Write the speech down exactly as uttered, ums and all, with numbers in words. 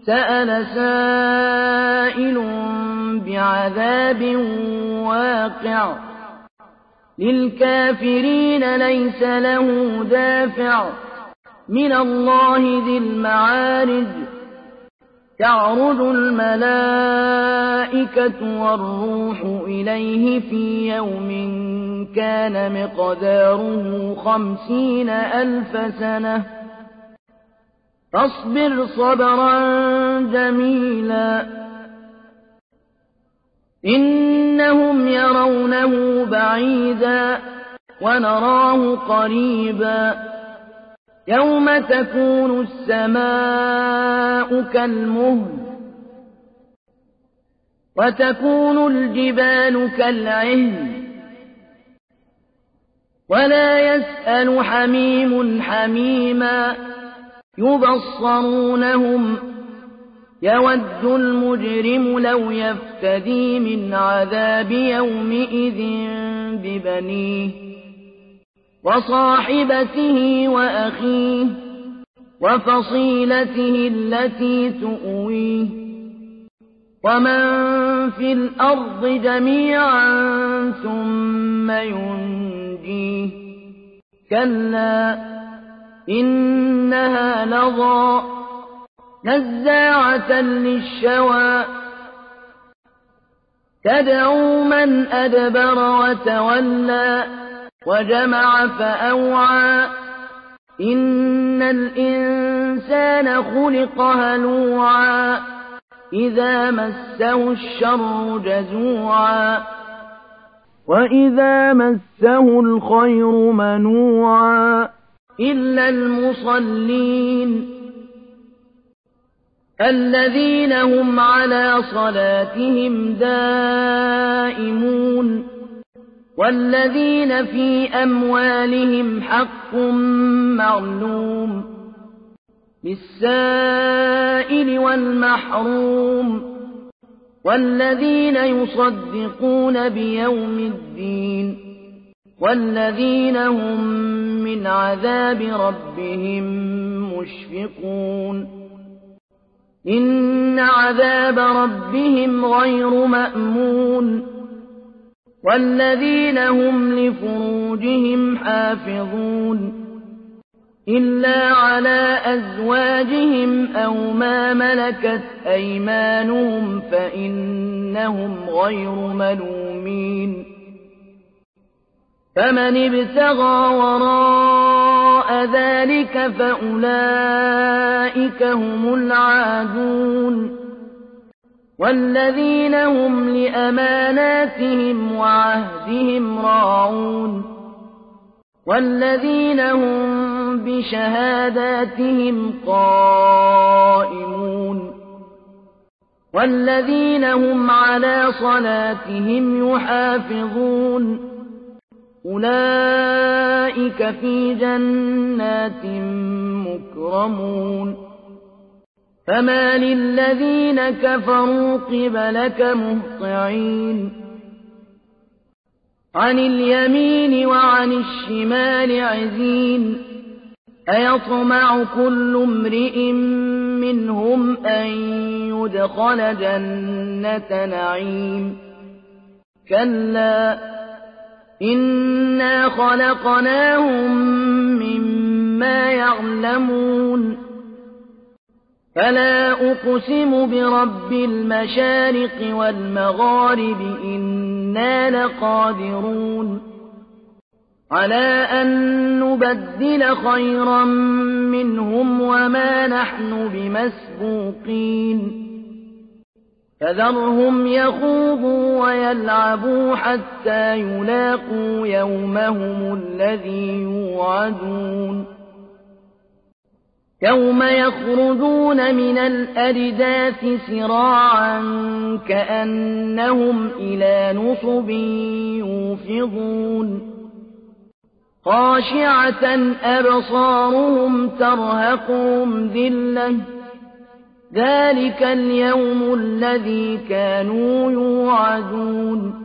سأل سائل بعذاب واقع للكافرين ليس له دافع من الله ذي المعارج تعرج الملائكة والروح إليه في يوم كان مقداره خمسين ألف سنة فاصبر صبرا جميلا إنهم يرونه بعيدا ونراه قريبا يوم تكون السماء كالمهل وتكون الجبال كالعهن ولا يسأل حميم حميما يبصرونهم يود المجرم لو يفتدي من عذاب يومئذ ببنيه وصاحبته وأخيه وفصيلته التي تؤويه ومن في الأرض جميعا ثم ينجيه كلا إنها لظى نزاعة للشوى تدعو من أدبر وتولى وجمع فأوعى إن الإنسان خلق هلوعا إذا مسه الشر جزوعا وإذا مسه الخير منوعا إلا المصلين الذين هم على صلاتهم دائمون والذين في أموالهم حق معلوم للسائل والمحروم والذين يصدقون بيوم الدين والذين هم من عذاب ربهم مشفقون إن عذاب ربهم غير مأمون والذين هم لفروجهم حافظون إلا على أزواجهم أو ما ملكت أيمانهم فإنهم غير ملومين فمن ابتغى وراء ذلك فأولئك هم العادون والذين هم لأماناتهم وعهدهم راعون والذين هم بشهاداتهم قائمون والذين هم على صلاتهم يحافظون أولئك في جنات مكرمون فما للذين كفروا قبلك مهطعين عن اليمين وعن الشمال عزين أيطمع كل امرئ منهم أن يدخل جنة نعيم كلا إنا خلقناهم مما يعلمون فلا أقسم برب المشارق والمغارب إنا لقادرون على أن نبدل خيرا منهم وما نحن بمسبوقين فذرهم يخوضوا ويلعبوا حتى يلاقوا يومهم الذي يوعدون يوم يخرجون من الأجداث سراعا كأنهم إلى نصب يوفضون خاشعة أبصارهم ترهقهم ذلة ذلك اليوم الذي كانوا يوعدون